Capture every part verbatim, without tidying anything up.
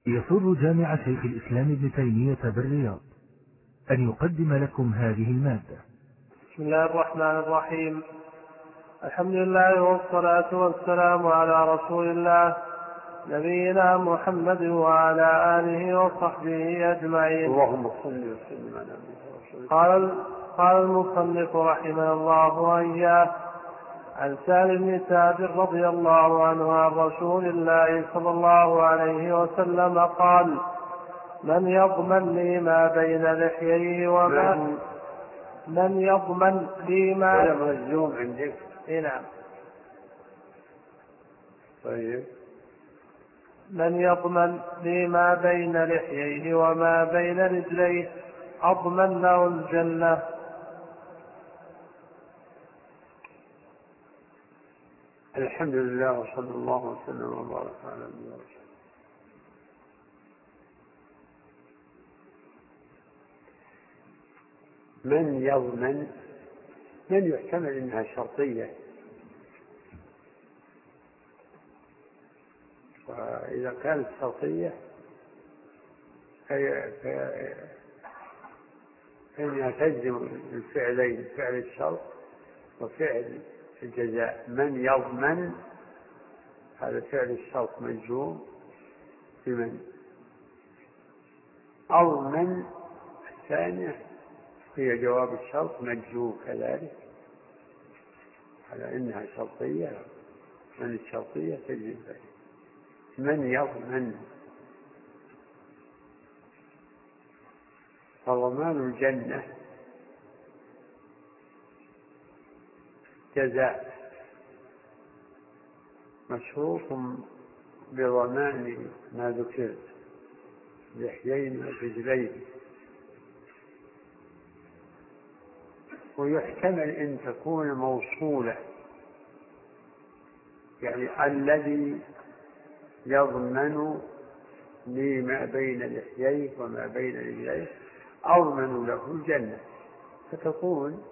يسر جامع شيخ الإسلام ابن تيمية بالرياض أن يقدم لكم هذه المادة. بسم الله الرحمن الرحيم. الحمد لله والصلاة والسلام على رسول الله نبينا محمد وعلى آله وصحبه أجمعين. اللهم صل وسلم على محمد. قال قال المصنف رحمه الله وإياه عن سالم بن سعد رضي الله عنه عن رسول الله صلى الله عليه وسلم قال: من يضمن لي ما بين لحييه وما من يضمن لي ما مجزوم عندك؟ نعم. طيب. من يضمن لي ما بين لحييه وما بين رجليه أضمن له الجنة. الحمد لله وصلى الله وسلم وبارك على نبينا محمد. من يضمن، من يحتمل انها شرطيه، فاذا كانت شرطيه فإنها تجزم الفعلين، فعل الشرط وفعل الجزاء. من يضمن هذا فعل الشرط مجزوم بمن. أضمن الثانية هي جواب الشرط مجزوم كذلك، على إنها شرطية. من الشرطية تجزم من يضمن. فضمان الجنة جزاء مشروط بضمان ما ذكر، لحيين ورجلين. ويحتمل أن تكون موصولة، يعني الذي يضمن لي ما بين لحييه وما بين رجليه أضمن له الجنة، فتكون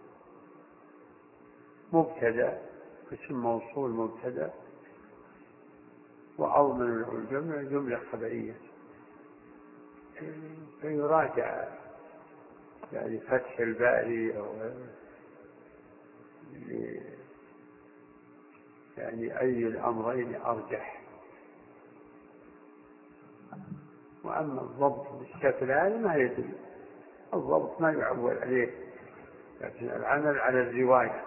مبتدأ، اسم موصول مبتدأ، وأضمن له الجنة جملة خبرية. فيراجع يعني فتح الباري أو يعني أي الأمرين أرجح. وأما الضبط بالشكل هذا ما يدري، الضبط ما يعول عليه، لكن العمل على الرواية.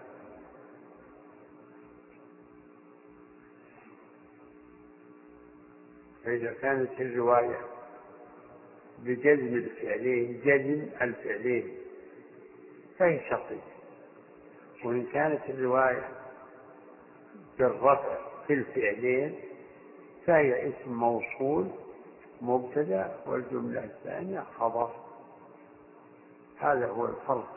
فإذا كانت الرواية بجزم الفعلين، جزم الفعلين، فهي شرطية. وإن كانت الرواية بالرفع في الفعلين فهي اسم موصول مبتدأ والجملة الثانية خبر. هذا هو الفرق.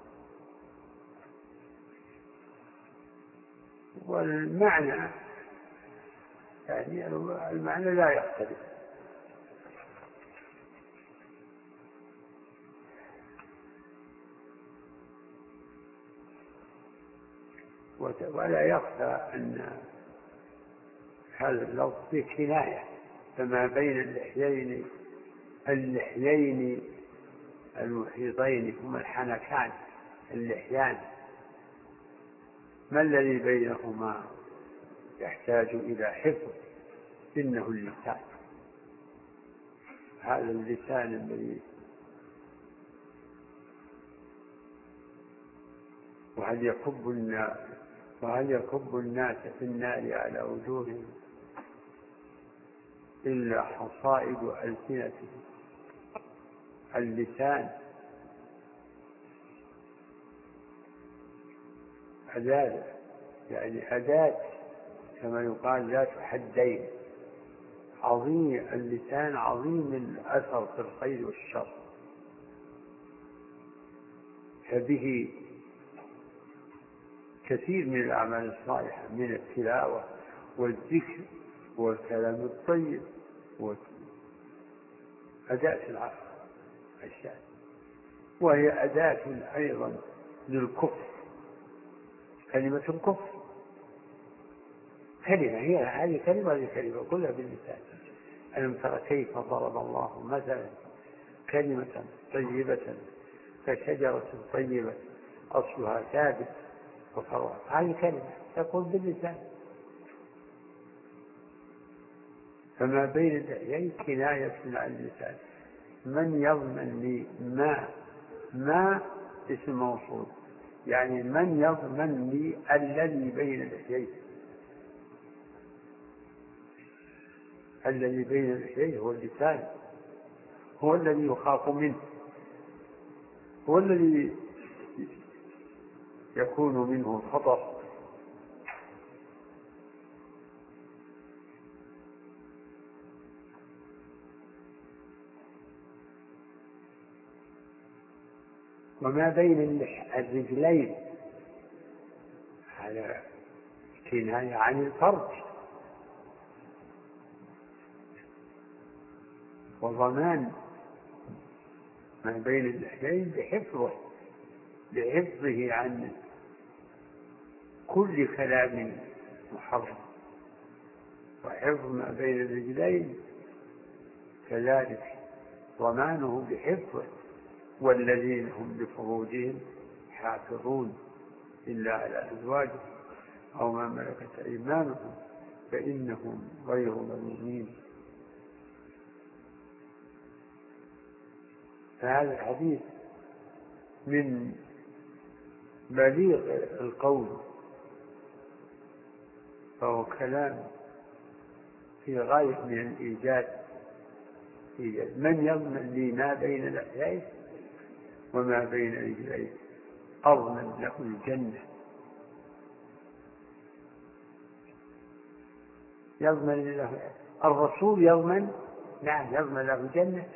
والمعنى يعني المعنى لا يختلف. ولا يخفى أن هذا اللفظ في كناية، فما بين اللحيين اللحيين المحيطين هما الحنكان اللحيان، ما الذي بينهما يحتاج إلى حفظ، إنه اللسان. هذا اللسان الذي وهل يكب الناس وهل يكب الناس في النار على وجوههم إلا حصائد ألسنتهم. اللسان أداة، يعني أداة كما يقال ذات حدين. عظيم اللسان، عظيم الأثر في الخير والشر، فبه كثير من الأعمال الصالحة من التلاوة والذكر والكلام الطيب أداة العقل الشان. وهي أداة أيضا للكفر، كلمة الكفر كلمة، هي هذه كلمة هذه كلمة كلها باللسان. ألم تر كيف ضرب الله مثلا كلمة طيبة كشجرة طيبة أصلها ثابت وفروعها. هذه كلمة تقول باللسان. فما بين اللحيين كناية عن اللسان. من يضمن لي ما ما اسم موصول، يعني من يضمن لي الذي بين اللحيين. الذي بين اللحيين هو اللسان، هو الذي يخاف منه، هو الذي يكون منه الخطر. وما بين الرجلين هذا كناية عن الفرج، وضمان ما بين اللحيين بحفظه بحفظه عن كل كلام محرم. وحفظ ما بين الرجلين كذلك ضمانه بحفظه. والذين هم لفروجهم حافظون إلا على أزواجهم أو ما ملكت أيمانهم فإنهم غير ملومين. فهذا الحديث من بليغ القول، فهو كلام في غاية من الإيجاز. من يضمن لي ما بين اللحيين وما بين رجليه أضمن له الجنة. يضمن له الرسول، يضمن نعم يضمن له الجنة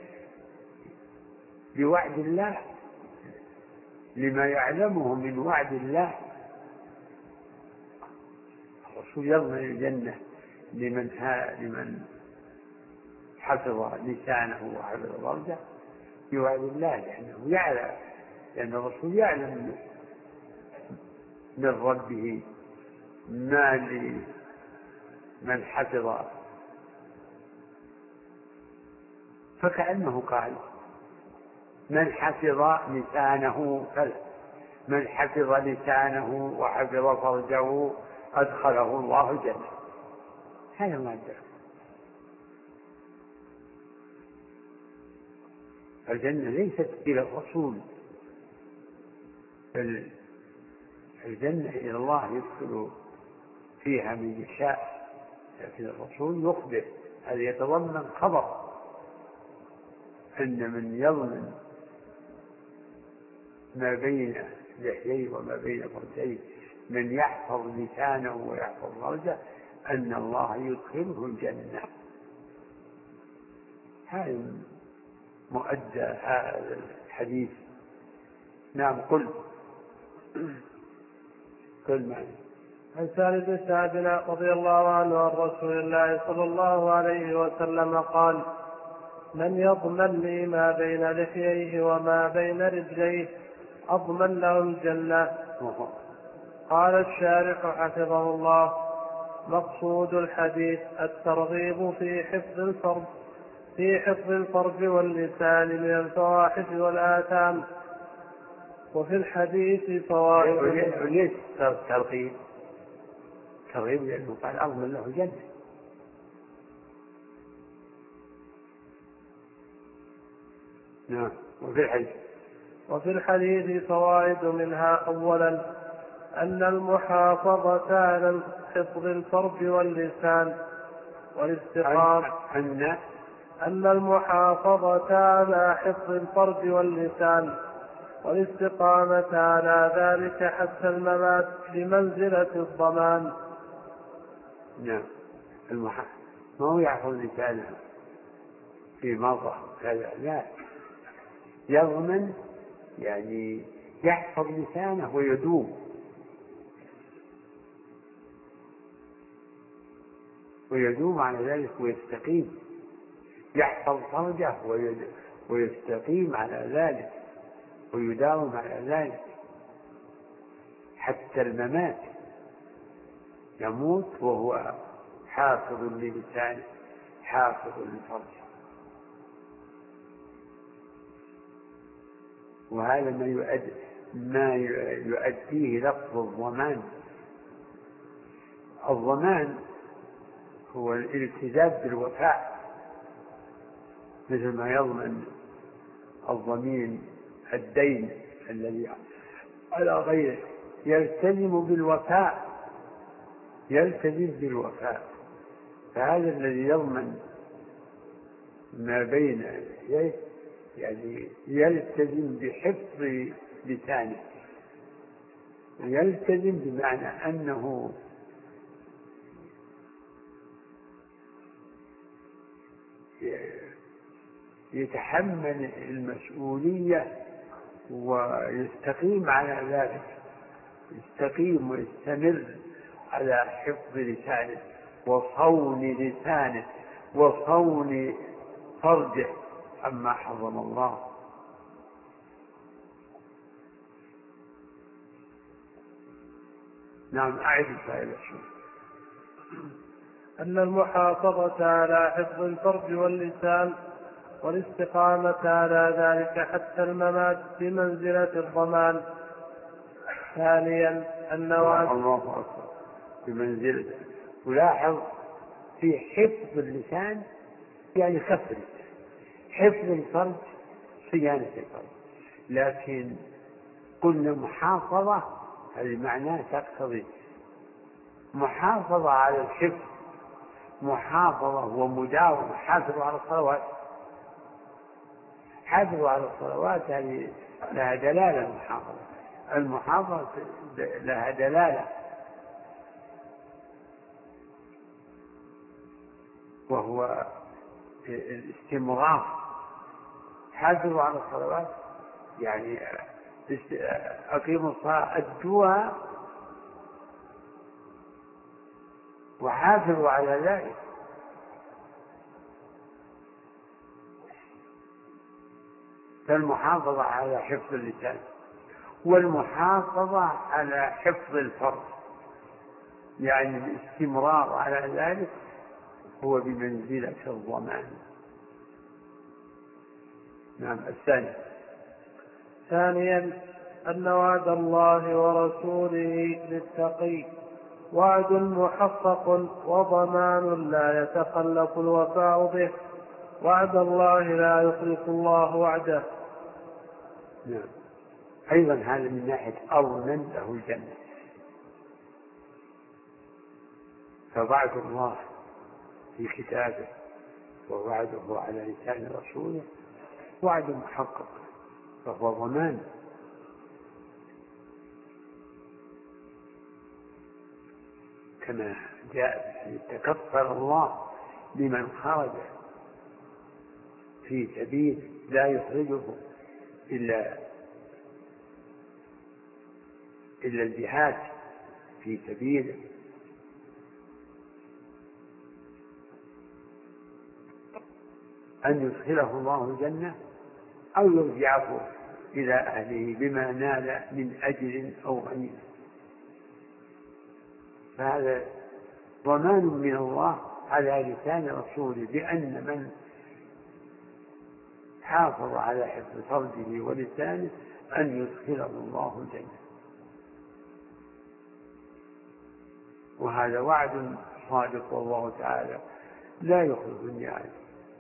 بوعد الله، لما يعلمه من وعد الله. الرسول يضمن الجنة لمن لمن حفظ لسانه وحفظ فرجه بوعد الله، لأنه يعلم، لأن الرسول يعلم من ربه ما لمن حفظ. فكأنه قال من حفظ لسانه فلا من حفظ لسانه وحفظ فرجه أدخله الله الجنة. هذا ما جاء. الجنة ليست إلى الرسول، بل الجنة إلى الله يدخل فيها من يشاء، لكن الرسول يخبر. هذا يتضمن خبر أن من يضمن ما بين لحييه وما بين فرجيه، من يحفظ لسانه ويحفظ فرجه، أن الله يدخله الجنة. هذا مؤدى هذا الحديث. نعم قل قل معي. عن سالم بن سعد رضي الله عنه عن رسول الله صلى الله عليه وسلم قال: من يضمن لي ما بين لحييه وما بين رجليه أضمن له الجنة. قال الشارح حفظه الله: مقصود الحديث الترغيب في حفظ الفرج في حفظ الفرج واللسان من الفواحش والآثام. وفي الحديث فوائد. ليش ترغيب؟ ترغيب لأنه قال أضمن له الجنة. نعم. وفي الحديث وفي الحديث فوائد، منها أولا أن المحافظة على حفظ الفرج واللسان والاستقامة أن أن المحافظة على حفظ الفرج واللسان والاستقامة على ذلك حتى الممات بمنزلة الضمان. نعم. المح... ما هو يحفظ لسانه في مرضى كذا، لا، يضمن يعني يحفظ لسانه ويدوم ويدوم على ذلك ويستقيم. يحفظ فرجه ويستقيم على ذلك ويداوم على ذلك حتى الممات، يموت وهو حافظ للسانه حافظ للفرج، وهذا ما يؤدي ما يؤديه لفظ الضمان. الضمان هو الالتزام بالوفاء، مثل ما يضمن الضمين الدين الذي على غيره، يلتزم بالوفاء يلتزم بالوفاء فهذا الذي يضمن ما بين يديه يعني يلتزم بحفظ لسانه، يلتزم بمعنى أنه يتحمل المسؤولية ويستقيم على ذلك، يستقيم ويستمر على حفظ لسانه وصون لسانه وصون فرجه عما حرم الله. نعم، أعد الفائدة. أن المحافظة على حفظ الفرج واللسان والاستقامة على ذلك حتى الممات بمنزلة الضمان. ثانيا أن وعد الله أكبر بمنزلة. ولاحظ في حفظ اللسان يعني كفر، حفظ الفرج صيانة الفرج، لكن قلنا محافظة هذه معناه تقتضي محافظة على الحفظ، محافظة ومداومة. حافظوا على الصلوات، حافظوا على الصلوات هذه لها دلالة. المحافظة المحافظة لها دلالة، وهو الاستمرار. حافظوا على الصلوات يعني أقيموا الصلاة أدوها وحافظوا على ذلك. فالمحافظة على حفظ اللسان والمحافظة على حفظ الفرج يعني الاستمرار على ذلك هو بمنزلة الضمان. نعم. الثاني ثانيا أن وعد الله ورسوله للتقي وعد محقق وضمان لا يتخلف الوفاء به. وعد الله لا يخلف الله وعده. نعم. أيضا هذا من ناحية أضمن له الجنة. فوعد الله في كتابه ووعده على لسان رسوله وعد محقق، فهو ضمان. كما جاء تكفر الله لمن خرج في سبيل لا يخرجه إلا إلا الجهاد في سبيله، أن يدخله الله الجنة أو يرجعه إلى أهله بما نال من أجر أو غنيمة. فهذا ضمان من الله على لسان رسوله بأن من حافظ على حفظ فرجه ولسانه أن يدخله الله الجنة. وهذا وعد صادق، والله تعالى لا يخلف الميعاد.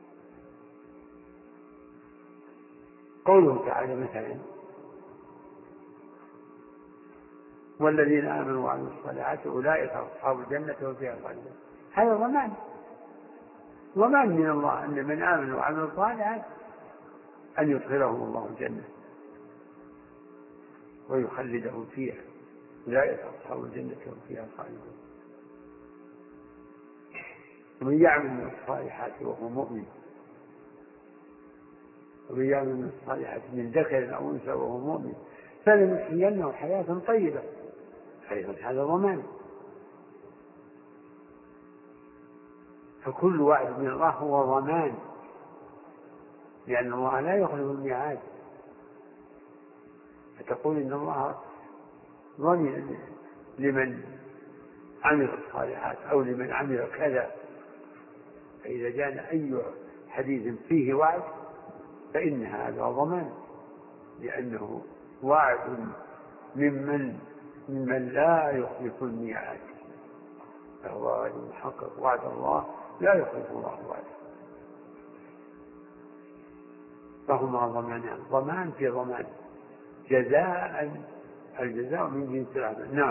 قوله تعالى مثلا والذين آمنوا وعملوا الصالحات أولئك أصحاب الجنة هم فيها خالدون. هذا ضمان، ضمان من الله أن من آمن وعمل الصالحات أن يدخلهم الله الجنة ويخلدهم فيها. أولئك أصحاب الجنة هم فيها خالدون. ومن يعمل من الصالحات وهو مؤمن ومن يعمل من الصالحات من ذكر أو أنثى وهو مؤمن فلنحيينه حياة طيبة. أيضا هذا ضمان. فكل وعد من الله هو ضمان، لأن الله لا يخلف الميعاد. فتقول إن الله ضمن لمن عمل الصالحات أو لمن عمل كذا، فإذا جاءنا أي حديث فيه وعد فإن هذا ضمان، لأنه وعد ممن ممن لا يخلف الميعاد، فهو المحقق وعد الله لا يخلف الله وعده، فهما ضمانان، ضمان في ضمان، جزاء الجزاء من جنس العمل. نعم.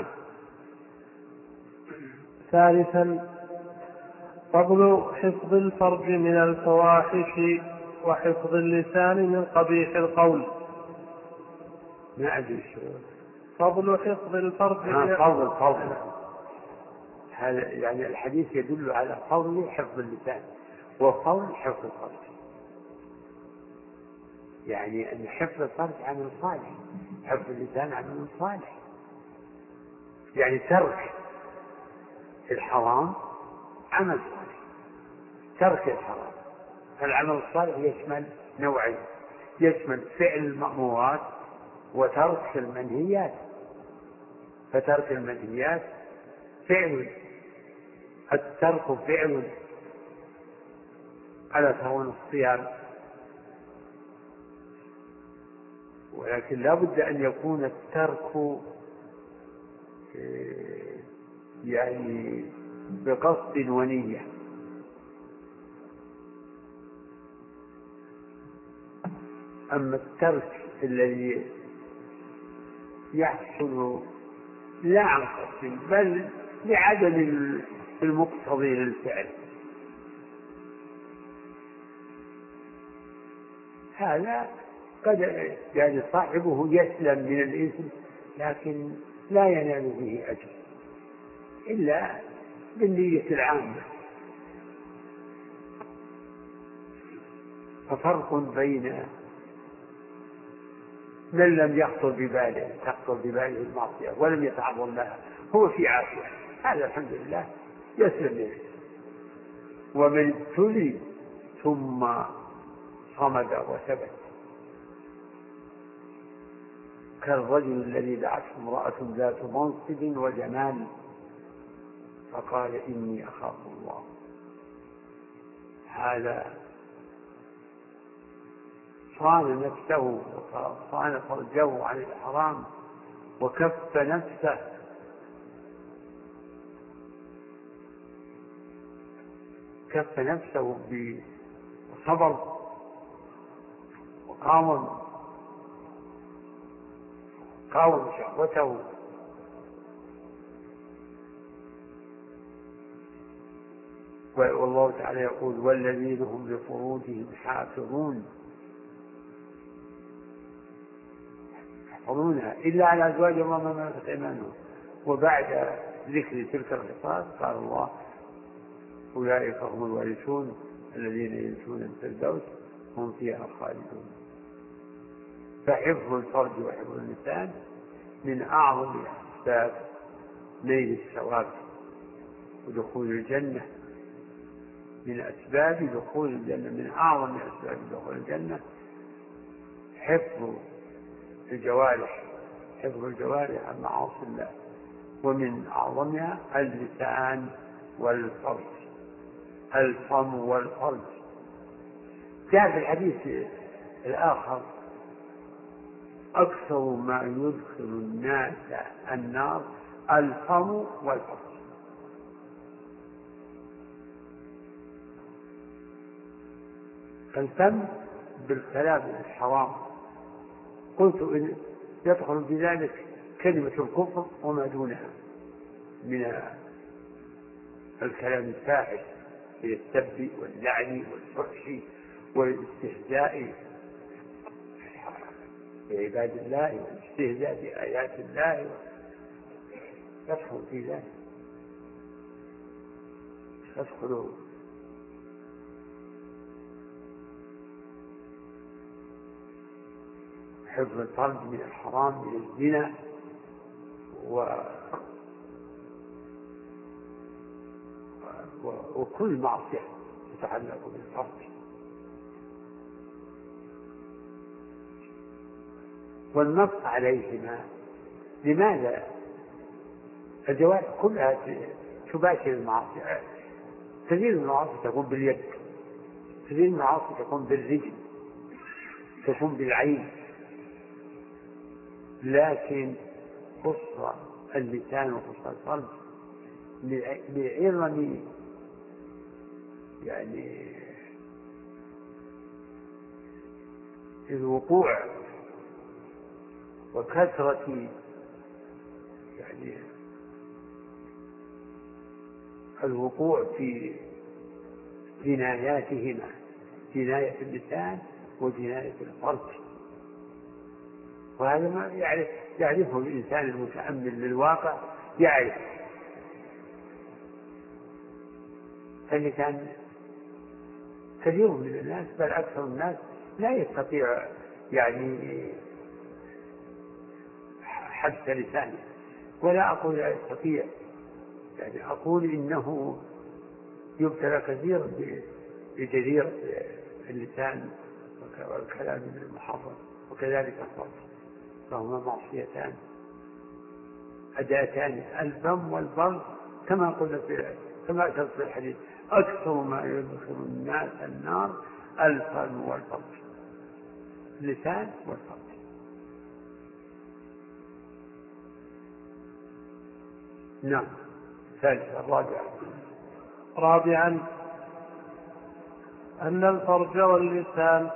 ثالثا فضل حفظ الفرج من الفواحش وحفظ اللسان من قبيح القول. ما أدري شو فضل حفظ الفرج من فضل فضل هذا، يعني الحديث يدل على فضل حفظ اللسان وفضل حفظ الفرج، يعني أن حفظ الفرج عمل صالح، حفظ اللسان عمل صالح، يعني ترك الحرام عمل صالح، ترك الحرام. العمل الصالح يشمل نوعين، يشمل فعل المأمورات وترك المنهيات، فترك المنهيات فعل، الترك فعل، ألا ترون الصيام، ولكن لا بد أن يكون الترك يعني بقصد ونية. أما الترك الذي يحصل لا عن قصد بل لعدم المقتضي للفعل، هذا قد يعني صاحبه يسلم من الإثم لكن لا ينال به أجر إلا بالنية العامة. ففرق بين من لم يخطر بباله تخطر بباله المعصية ولم يتعرض لها، هو في عافية، هذا الحمد لله يسلم منه، ومن ابتلي ثم صمد وثبت، كالرجل الذي دعته امرأة ذات منصب وجمال فقال إني أخاف الله، هذا صان نفسه وصان فرجه عن الحرام وكف نفسه، كف نفسه بصبر وقاوم قاوم شهوته، والله تعالى يقول والذين هم لفروجهم حافظون، يحفظونها إلا على أزواجهم وما ملكت أيمانهم. وبعد ذكر تلك الخصال قال الله أولئك هم الوارثون الذين يرثون الفردوس هم فيها خالدون. فحفظ الفرج وحفظ اللسان من أعظم أسباب نيل الثواب ودخول الجنة، من أسباب دخول الجنة، من أعظم أسباب دخول الجنة حفظ الجوارح، حفظ الجوارح عن معاصي الله، ومن أعظمها اللسان والفرج، الفم والفرج. جاء في الحديث الآخر أكثر ما يدخل الناس النار الفم والفرج. الفم بالكلام الحرام، قلت يدخل بذلك كلمة الكفر وما دونها من الكلام الفاحش من السب واللعن والفحش والاستهزاء بعباد الله والاستهزاء بآيات الله، يدخل في ذلك، يدخل حفظ الفرج من الحرام من الزنا و... و... وكل معصية تتعلق بالفرج. والنص عليهما، لماذا؟ الجوارح كلها تباشر المعصية، كثير من المعاصي تكون باليد، كثير من المعاصي تكون بالرجل، تكون بالعين، لكن خص اللسان وخص القلب لعظم يعني الوقوع وكثرة يعني الوقوع في جناياتهما، جناية اللسان وجناية الفرج. وهذا ما يعرف يعرفه الإنسان المتأمل للواقع، يعرف اللسان. كثير من الناس بل أكثر الناس لا يستطيع يعني حبس لسانه، ولا أقول لا يستطيع، يعني أقول إنه يبتلى كثيرا بجريرة اللسان والكلام المحرم، وكذلك الفرج، فهما معصيتان أداتان، الفم والفرج، كما قلنا في كما أشرت في الحديث: أكثر ما يدخل الناس النار الفم والفرج، اللسان والفرج. نعم. ثالثا رابعا رابعا أن الفرج واللسان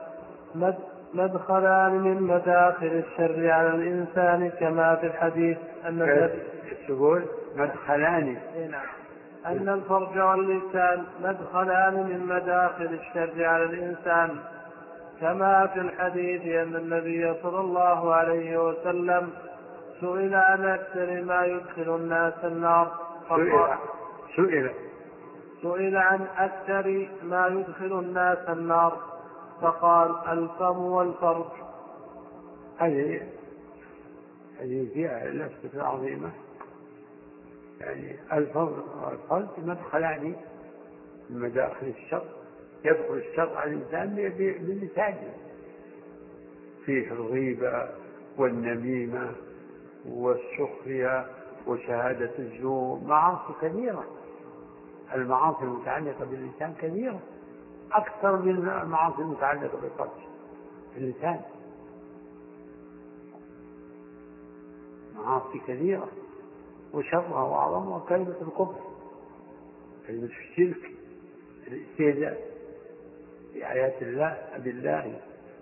مدخلان من مداخل الشر على الإنسان، كما في الحديث أن تقول مدخلان أن الفرج واللسان مدخلان من مداخل الشر على الإنسان، كما في الحديث أن النبي صلى الله عليه وسلم سئل عن أكثر ما يدخل الناس النار، سئل سئل سئل عن أكثر ما يدخل الناس النار فقال: الفم والفرج. هذه هذه فيها لفتة عظيمة، يعني الفم والفرج مدخلان من مداخل الشر، يدخل الشر على الإنسان باللسان، فيه الغيبة والنميمة والسخرية وشهادة الزور، معاصي كثيرة. المعاصي المتعلقة باللسان كثيرة أكثر من المعاصي المتعلقة بالفرج. اللسان معاصي كثيرة، وشرها وأعظمها كلمة الكفر، كلمة الشرك، الاستهزاء بآيات الله بالله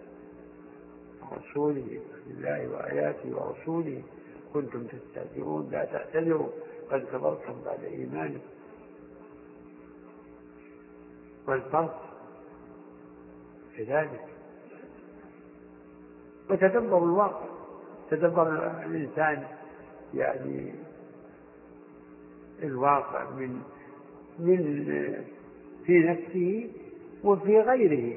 ورسوله، بالله وآياته ورسوله كنتم تستهزئون لا تعتذروا قد كفرتم بعد إيمانكم. والفرج كذلك. وتدبر الواقع، تدبر الإنسان يعني الواقع من من في نفسه وفي غيره،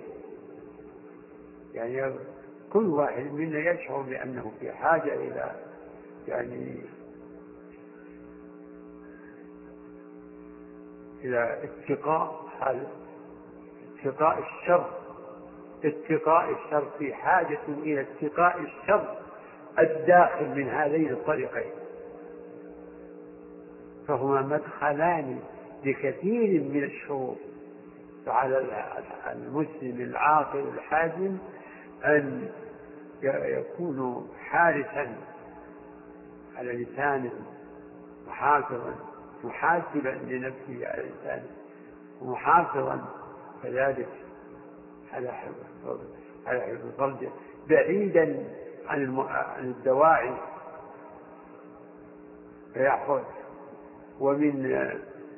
يعني كل واحد منا يشعر بأنه في حاجة إلى يعني إلى اتقاء حال اتقاء الشر، اتقاء الشر، في حاجة إلى اتقاء الشر الداخل من هذين الطريقين، فهما مدخلان لكثير من الشرور. فعلى المسلم العاقل الحازم أن يكون حارسا على لسانه، محافظا محاسبا لنفسه على لسانه، ومحافظا كذلك على حفظ على حفظ فرجه، بعيدا عن الدواعي فيحفظ. ومن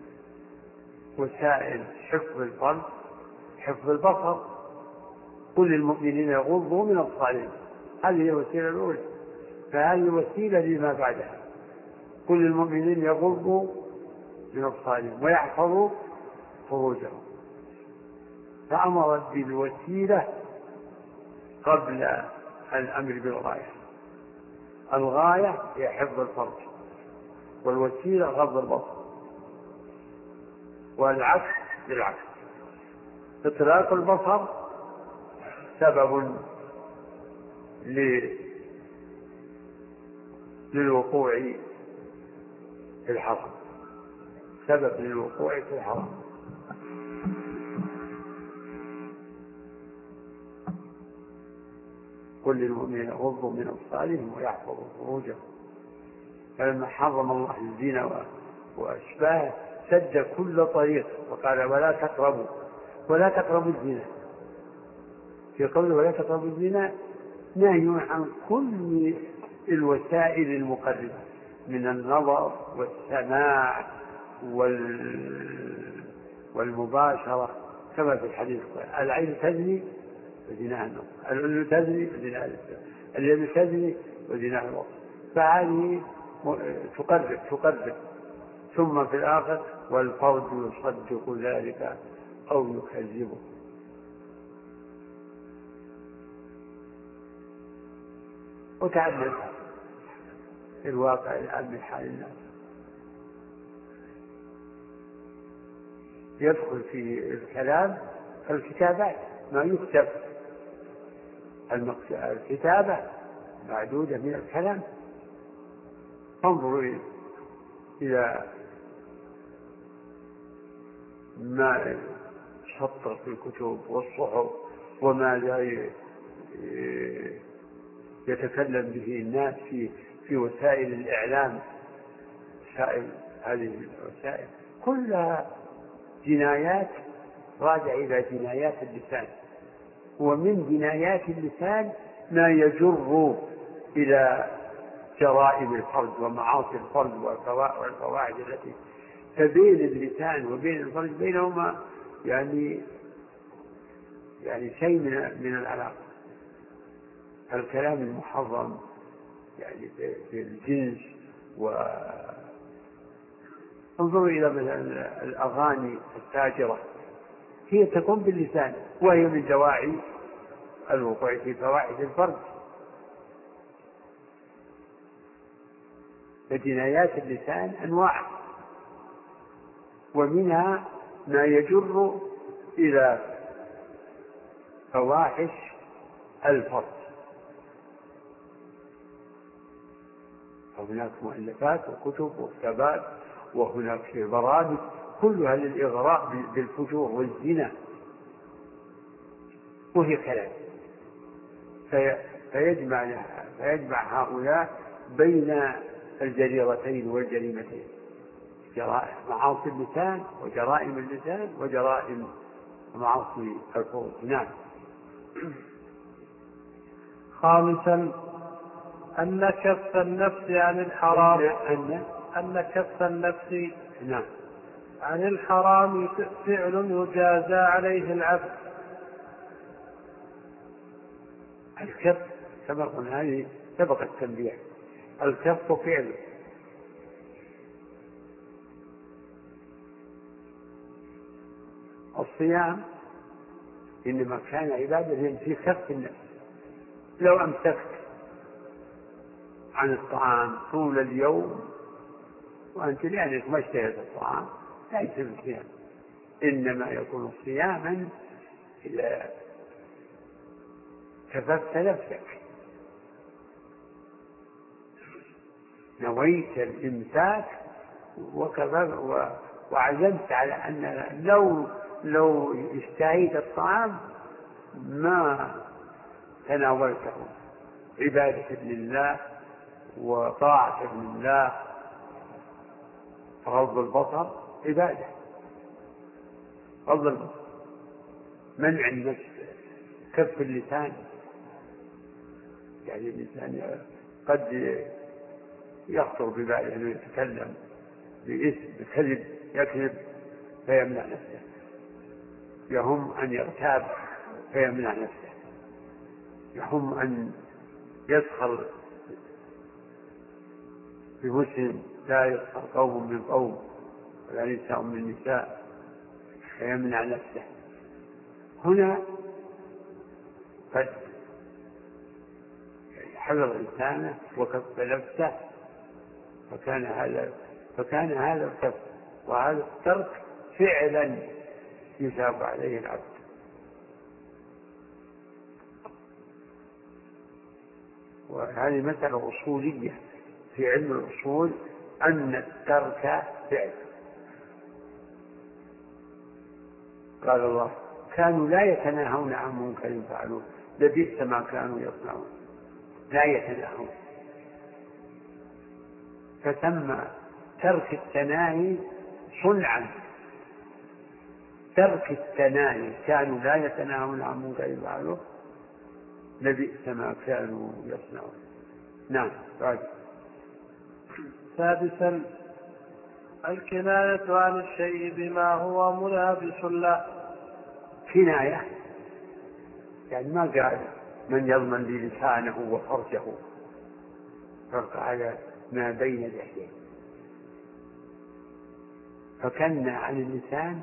وسائل حفظ الفرج حفظ البصر، كل المؤمنين يغضوا من أبصارهم، هذه الوسيلة الأولى، فهذه وسيلة لما بعدها. كل المؤمنين يغضوا من أبصارهم ويحفظوا فروجهم، فأمرت بالوسيلة قبل الأمر بالغاية. الغاية هي حفظ الفرج، والوسيلة غض البصر، والعكس بالعكس. إطلاق البصر سبب للوقوع في الحرام، سبب للوقوع في الحرام، كل المؤمنين يغضوا من أبصارهم ويحفظوا فروجهم. فلما حرم الله الزنا وأشباهه سد كل طريق وقال ولا تقربوا ولا تقربوا الزنا. في قوله ولا تقربوا الزنا نهي عن كل الوسائل المقربة من النظر والسماع والمباشرة، كما في الحديث العين تزني وزناها النظر، الأذن تزني وزناها الاستماع، اليد تزني وزناها الوصف. فهذه تقرب تقرب. ثم في الآخر والفرد يصدق ذلك أو يكذبه. وتعلم الواقع الآن من حال الناس. يدخل في الكلام الكتابات، ما يكتب الكتابة معدودة من الكلام. انظروا إلى ما شطر في الكتب والصحف وماذا يتكلم به الناس في في وسائل الإعلام. وسائل هذه الوسائل كلها جنايات راجع إلى جنايات اللسان، ومن جنايات اللسان ما يجر إلى جرائم الفرد ومعاصي الفرد والفواحش التي فبين اللسان وبين الفرج بينهما يعني يعني شيء من من العلاقة. الكلام المحرم يعني في الجنس. و انظروا إلى مثلا الأغاني التاجرة، هي تكون باللسان وهي من دواعي الوقوع في فواحش الفرج. فجنايات اللسان أنواع، ومنها ما يجر إلى فواحش الفرج. وهناك مؤلفات وكتب وكتابات، وهناك برامج كلها للإغراء بالفجور والزنا، وهي كلام. فيجمع فيجمع هؤلاء بين الجريرتين والجريمتين، معاصي اللسان وجرائم اللسان وجرائم معاصي الفروج. نعم. خامسا أن كف النفس عن الحرام أن أن كف النفس نعم عن الحرام فعل يجازى عليه العبد. الكف كما قلنا هذه سبق التنبيه. الكف فعل، الصيام إنما كان عبادة في كف النفس. لو أمسكت عن الطعام طول اليوم وأنت لأنك ما اشتهيت الطعام لا يصير صيام، إنما يكون صياما إذا كففت نفسك، نويت الإمساك وعزمت على أن لو لو اشتهيت الطعام ما تناولته، عبادة لله وطاعة لله. غض البصر عبادة، غض البصر، منع النفس، كف اللسان. يعني الإنسان قد يخطر بباله أنه يتكلم باسم بكذب يكذب فيمنع نفسه، يهم أن يغتاب فيمنع نفسه، يهم أن يسخر بمسلم لا يسخر قوم من قوم ولا نساء من نساء فيمنع نفسه. هنا قد حذر لسانه وكف نفسه، فكان هذا فكان هذا الكف وهذا الترك فعلا يثاب عليه العبد. وهذه مسألة أصولية في علم الأصول، أن الترك فعل. قال الله كانوا لا يتناهون عن منكر فعلوه لبئس ما كانوا يصنعون، لا يتناهون. فتم ترك التناهي صنعا، ترك التناهي، كانوا لا يتناهون عن منكر يفعلوه، لبئس ما كانوا يصنعون. نعم. بعد. سادسا الكناية عن الشيء بما هو ملابس له. كناية يعني ما قال من يضمن لي لسانه وفرجه، فرق على ما بين اللحيين، فكنا عن اللسان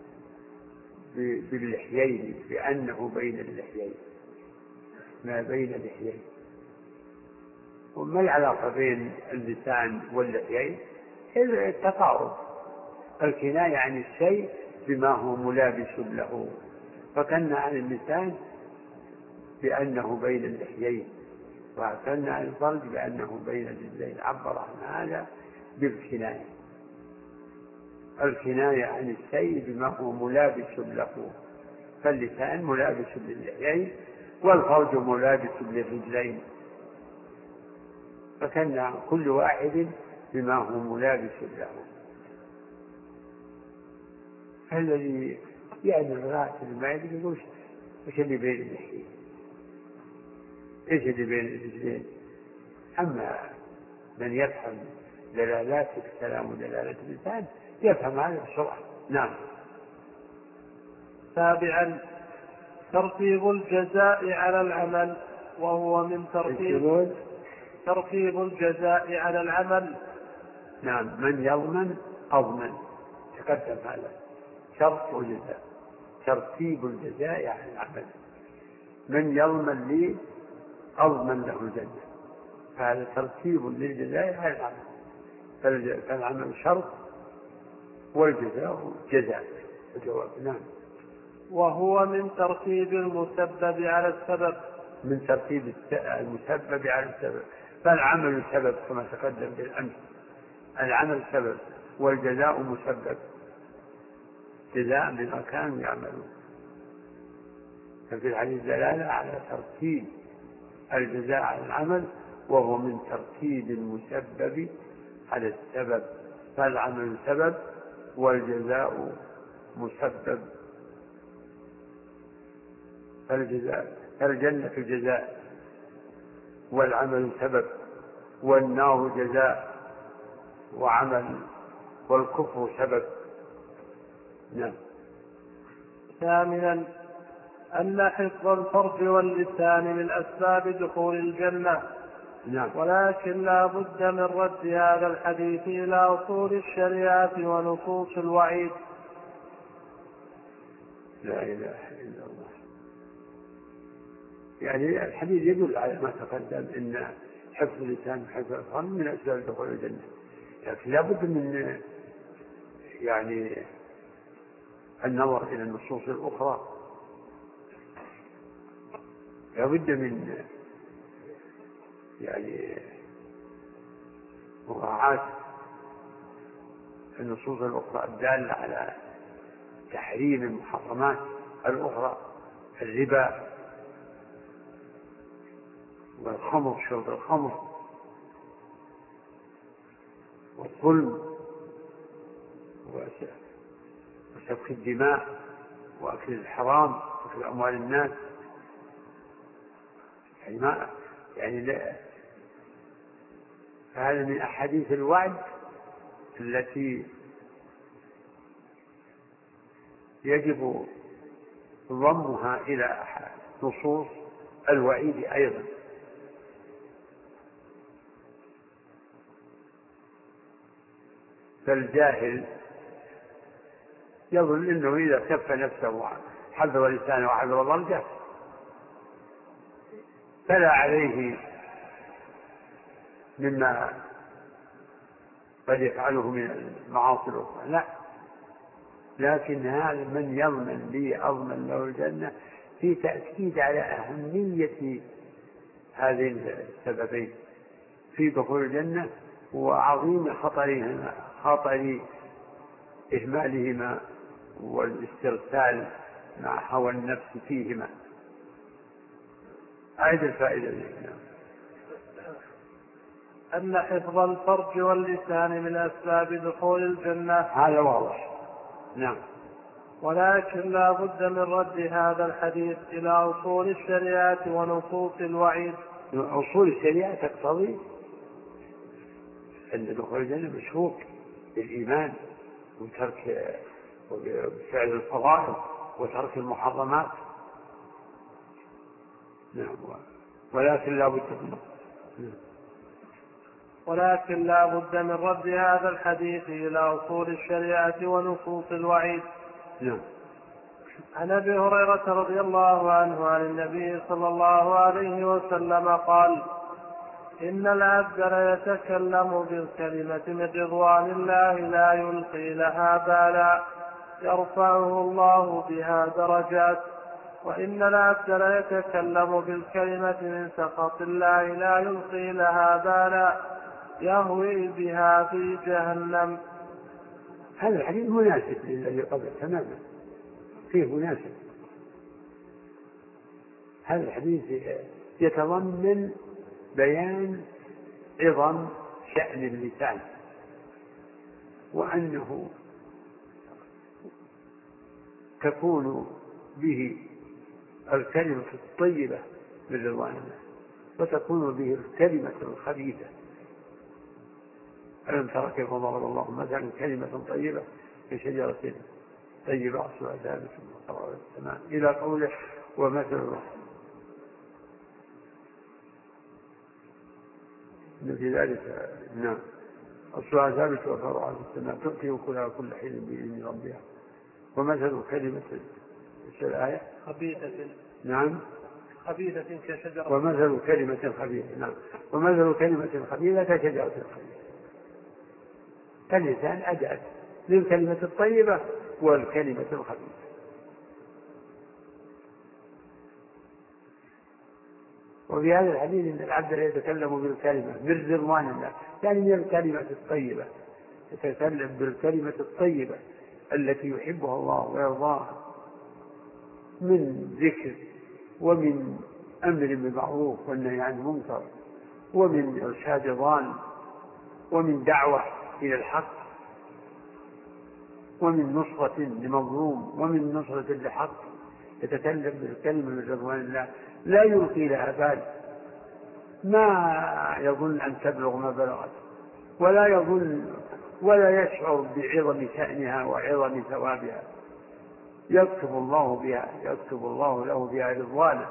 باللحيين بأنه بين اللحيين، ما بين اللحيين. وما العلاقة بين اللسان واللحيين؟ التقارب. الكناية عن الشيء بما هو ملابس له، فكنا عن اللسان بأنه بين اللحيين، وكنا عن الفرج بأنه بين الجزئين. عبر عن هذا بالكناية. الكناية عن الشيء بما هو ملابس له، فاللسان ملابس للحيين والفرج ملابس للرجلين، فكان كل واحد بما هو ملابس له. الذي يعني الرأس المعدة يقول ايش اللي بين اللحيين، ايش اللي بين الرجلين. اما من يفهم دلالات الكلام ودلالات اللسان يفهم هذا بسرعة. نعم. سابعا ترتيب الجزاء على العمل، وهو من ترتيب ترتيب الجزاء على العمل. نعم. من يضمن أضمن، تقدم هذا شرط وجزاء، ترتيب الجزاء على العمل. من يضمن لي أضمن له الجنة، فهذا ترتيب للجزاء على العمل، فالعمل شرط والجزاء جزاء. الجواب نعم. وهو من ترتيب المسبب على السبب، من ترتيب المسبب على السبب، فالعمل سبب كما تقدم بالأمس، العمل سبب والجزاء مسبب، جزاء بما كانوا يعملون. ففي الحديث دلالة على ترتيب الجزاء على العمل، وهو من ترتيب المسبب على السبب، فالعمل سبب والجزاء مسبب. فالجزاء فالجنة جزاء والعمل سبب، والنار جزاء وعمل، والكفر سبب. نعم. ثامنا أن حفظ الفرج واللسان من أسباب دخول الجنة. نعم. ولكن لا بد من رد هذا الحديث إلى أصول الشريعة ونصوص الوعيد. لا إله إلا الله. يعني الحديث يدل على ما تقدم أن حفظ اللسان وحفظ الفرج من أسباب دخول الجنة، لكن لا بد من يعني النظر إلى النصوص الأخرى، لا بد من يعني مراعاة النصوص الأخرى الدالة على تحريم المحرمات الأخرى، الربا والخمر، شرب الخمر والظلم وسفك الدماء وأكل الحرام وأكل أموال الناس. يعني ما يعني لا، فهذا من أحاديث الوعد التي يجب ضمها إلى نصوص الوعيد أيضا. فالجاهل يظن أنه إذا كف نفسه حذر لسانه وحذر ضرجه فلا عليه مما قد يفعله من المعاصي الأخرى، لا، لكن هذا من يضمن لي أضمن له الجنة في تأكيد على أهمية هذين السببين في دخول الجنة وعظيم خطرهما، خطر إهمالهما والاسترسال مع هوى النفس فيهما. أعد الفائدة دي. أن حفظ الفرج واللسان من أسباب دخول الجنة. هذا واضح. نعم. ولكن لا بد من رد هذا الحديث إلى أصول الشريعة ونصوص الوعيد. أصول الشريعة تقتضي أن دخول الجنة مشروط بالإيمان وترك فعل الفضائل وترك المحرمات. نعم. ولكن لا بد من ولكن لا بد من رد هذا الحديث إلى أصول الشريعة ونصوص الوعيد. نعم. عن أبي هريرة رضي الله عنه عن النبي صلى الله عليه وسلم قال: إن العبد ليتكلم بالكلمة من رضوان الله لا يلقي لها بالا يرفعه الله بها درجات، وإن العبد ليتكلم بالكلمة من سخط الله لا يلقي لها بالا يهوي بها في جهنم. هذا الحديث مناسب للذي قبل تماما، فيه مناسب. هذا الحديث يتضمن بيان عظم شأن اللسان، وأنه تكون به الكلمة الطيبة من رضوان الله، وتكون به الكلمة الخبيثة. ألم تر كيف ضرب الله مثلا كلمة طيبة كشجرة طيبة أصلها ثابت وقرار السماء إلى قوله ومثل في ذلك. نعم. أصلها ثابت وقرار السماء تؤتي وكلها كل حين بإذن ربها. ومثل كلمة الآية خبيثة. نعم. خبيثة كشجرة. ومثل كلمة خبيثة. نعم. ومثل كلمة خبيثة كشجرة خبيثة. فاللسان أداة للكلمة الطيبة والكلمة الخبيثة. وفي هذا الحديث أن العبد لا يتكلم بالكلمة من رضوان الله، يعني من الكلمة الطيبة، يتكلم بالكلمة الطيبة التي يحبها الله ويرضاها من ذكر ومن أمر بالمعروف والنهي عن المنكر ومن إرشاد ضال ومن دعوة إلى الحق ومن نصرة لمظلوم ومن نصرة لحق. يتكلم بالكلمة من رضوان الله لا يلقي لها بال، ما يظن أن تبلغ ما بلغت، ولا يظن ولا يشعر بعظم شأنها وعظم ثوابها. يكتب الله بها يكتب الله له بها رضوانا.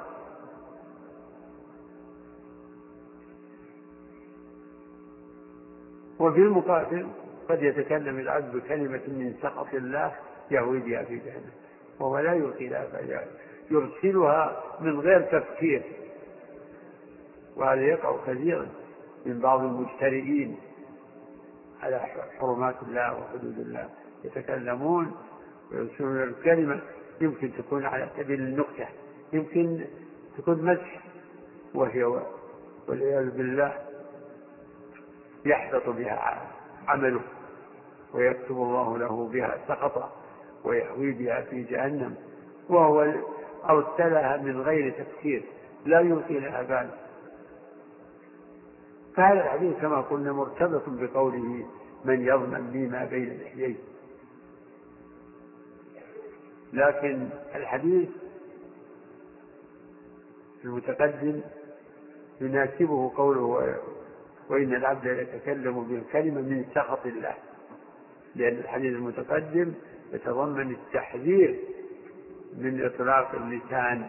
وفي المقابل قد يتكلم العبد بكلمة من سخط الله يهوي بها في جهنم، وهو لا يلقي لها بال، يرسلها من غير تفكير. وهذا يقع كثيرا من بعض المجترئين على حرمات الله وحدود الله، يتكلمون ويرسلون الكلمة يمكن تكون على سبيل النكتة، يمكن تكون مدح، وهي والعياذ بالله يحبط بها عمله ويكتب الله له بها سقطا ويهوي بها في جهنم، وهو أرسلها من غير تفكير لا يلقي لها بال. فهذا الحديث كما قلنا مرتبط بقوله من يضمن لي ما بين لحييه. لكن الحديث المتقدم يناسبه قوله وإن العبد يتكلم بالكلمة من سخط الله، لأن الحديث المتقدم يتضمن التحذير من إطلاق اللسان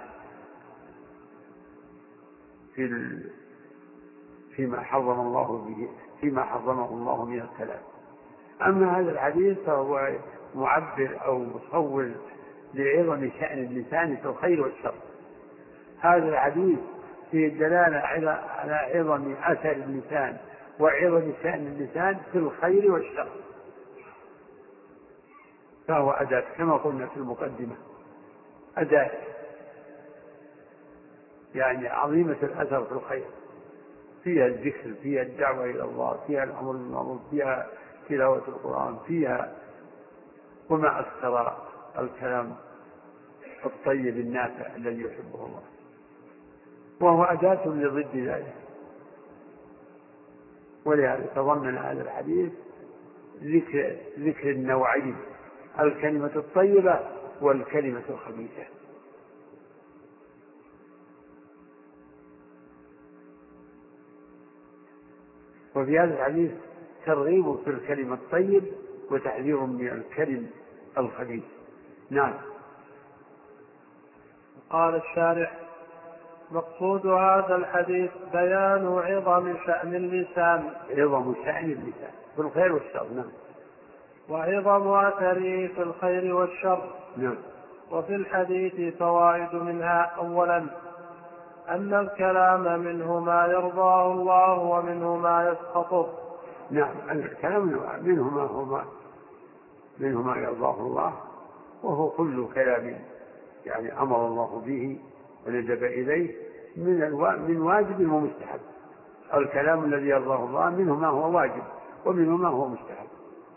في فيما حرم الله به فيما حرمه الله من الكلام. أما هذا الحديث فهو معبر أو مصور لعظم شأن اللسان في الخير والشر. هذا الحديث فيه الدلالة على عظم أثر اللسان وعظم شأن اللسان في الخير والشر، فهو أداة كما قلنا في المقدمة، أداة يعني عظيمة الأثر في الخير، فيها الذكر، فيها الدعوة إلى الله، فيها الأمر بالمعروف، فيها تلاوة القرآن، فيها وما أكثر الكلام الطيب النافع الذي يحبه الله. وهو أداة لضد ذلك. ولهذا تضمن هذا الحديث ذكر ذكر النوعين: الكلمة الطيبة والكلمة الخبيثة. وفي هذا الحديث ترغيب في الكلمة الطيب وتحذير من الكلم الخبيث. نعم. قال الشارح: مقصود هذا الحديث بيان عظم شأن اللسان عظم شأن اللسان في الخير والشر. نعم. وعظم أثره في الخير والشر. نعم. وفي الحديث فوائد منها: أولا أن الكلام منه ما يرضاه الله ومنه ما يسخطه. نعم. الكلام منه ما هو منه ما يرضاه الله، وهو كل كلام يعني أمر الله به وندب إليه من الوا... من واجب ومستحب. الكلام الذي يرضاه الله منه ما هو واجب ومنه ما هو مستحب.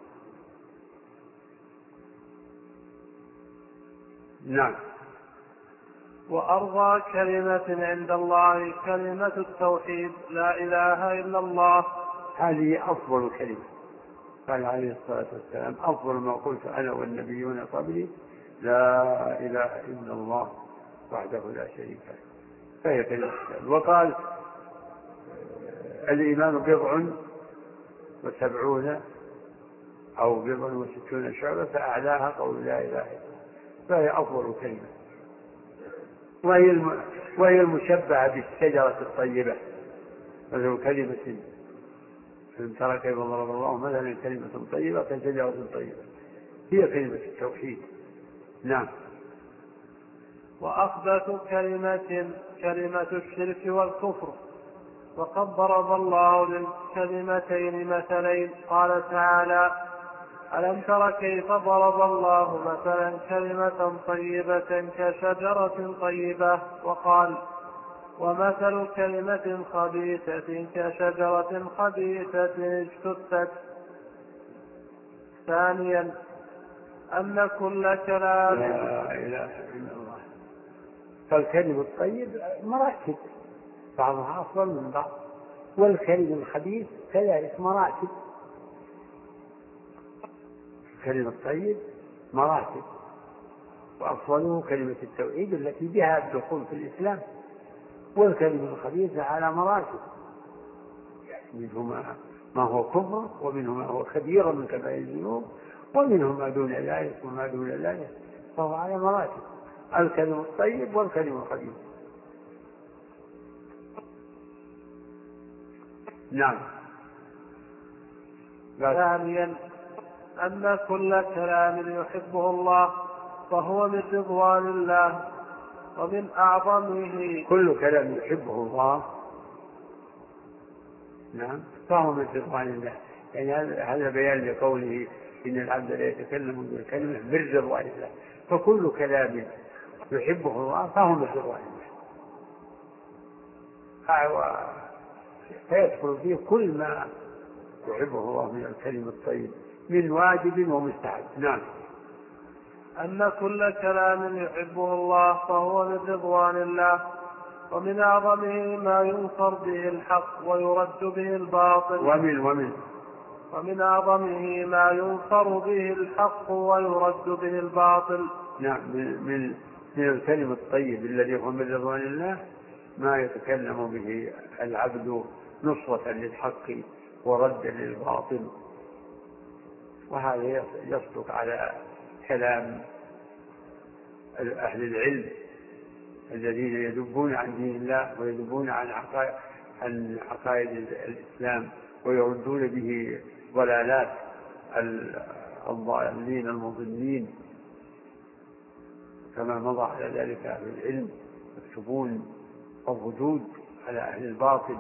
نعم. وأرضى كلمة عند الله كلمة التوحيد: لا إله إلا الله. هذه أفضل كلمة. قال عليه الصلاة والسلام: أفضل ما قلت أنا والنبيون قبلي لا إله إلا الله وحده لا شريك له، فهي كلمة. وقال: الإيمان بضع وسبعون أو بضع وستون شعبة فأعلاها قول لا إله إلا الله، فهي أفضل كلمة. وهي الم... وهي المشبهة بالشجرة الطيبة، مثل كلمة إن ترى كيف ضرب الله مثلا كلمة طيبة كشجرة طيبة، هي كلمة التوحيد. نعم. وأخبث كلمة كلمة الشرك والكفر. وقد ضرب الله للكلمتين مثلين. قال تعالى: ألم تر كيف ضرب الله مثلا كلمة طيبة كشجرة طيبة. وقال: ومثل كلمة خبيثة كشجرة خبيثة اجتثت. ثانيا أن كل كلام لا إله إلا الله. فالكلم الطيب مراتب، بعضها أفضل من بعض، والكلم الخبيث كذلك مراتب. الكلم الطيب مراتب، وأفضله كلمة التوحيد التي بها الدخول في الإسلام، والكلمة الخبيثة على مراتب، منه ما هو كفر، ومنه ما هو كبير من كبائر الذنوب، ومنه ما دون ذلك وما دون ذلك، فهو على مراتب: الكلم الطيب والكلم الخبيث. نعم. ثانيا أن كل كلام يحبه الله فهو من رضوان الله، ومن أعظمه كل كلام يحبه الله نعم فهو من رضوان الله. يعني هذا بيان لقوله إن العبد لا يتكلم بالكلمة من رضوان الله، فكل كلام يحبه الله فهو من رضوان الله، فيدخل فيه كل ما يحبه الله من الكلم الطيب من واجب ومستحب. نعم. أن كل كلام يحبه الله فهو من رضوان الله، ومن أعظمه ما ينصر به الحق ويرد به الباطل. ومن ومن ومن أعظمه ما ينصر به الحق ويرد به الباطل. نعم. من من من الكلم الطيب الذي هو من رضوان الله ما يتكلم به العبد نصرة للحق وردا للباطل، وهذا يصدق على كلام أهل العلم الذين يذبون عن دين الله ويذبون عن عقائد, عن عقائد الإسلام ويردون به ضلالات الضالين المضلين، كما مضى على ذلك أهل العلم يكتبون الردود على أهل الباطل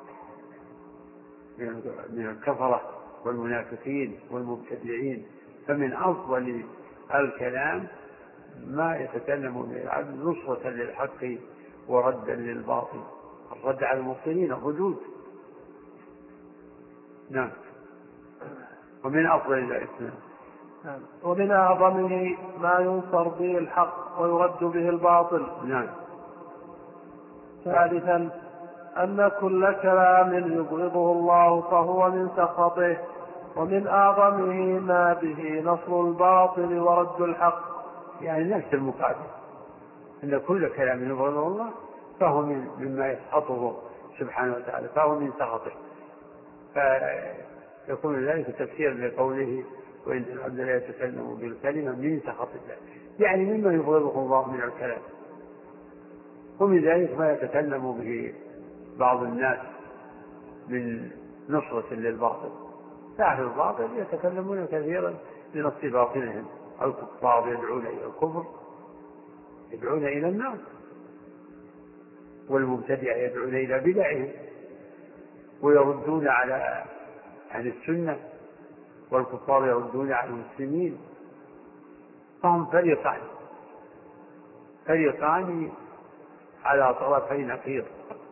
من الكفرة والمنافقين والمبتدعين. فمن أفضل الكلام ما يتكلم به العبد نصرة للحق وردا للباطل، الرد على المبطلين الردود. نعم. ومن أفضل الإسلام نعم. ومن أعظمه ما ينصر به الحق ويرد به الباطل. نعم. ثالثا أن كل كلام يبغضه الله فهو من سخطه، ومن أعظمه ما به نصر الباطل ورد الحق. يعني نفس المقابل، أن كل كلام يبغضه الله فهو من مما يسخطه سبحانه وتعالى، فهو من سخطه، فيكون ذلك تفسير لقوله وإن العبد لا يتكلم بالكلمة من سخط الله، يعني مما يبغضه الله من الكلام. ومن ذلك ما يتكلم به بعض الناس من نصرة للباطل، فأهل الباطل يتكلمون كثيرا لنص باطلهم. الكفار يدعون إلى الكفر، يدعون إلى النار، والمبتدع يدعون إلى بدعهم ويردون على أهل السنة، والكفار يردون على المسلمين، فهم فريقان فريقان على طرفي نقيض.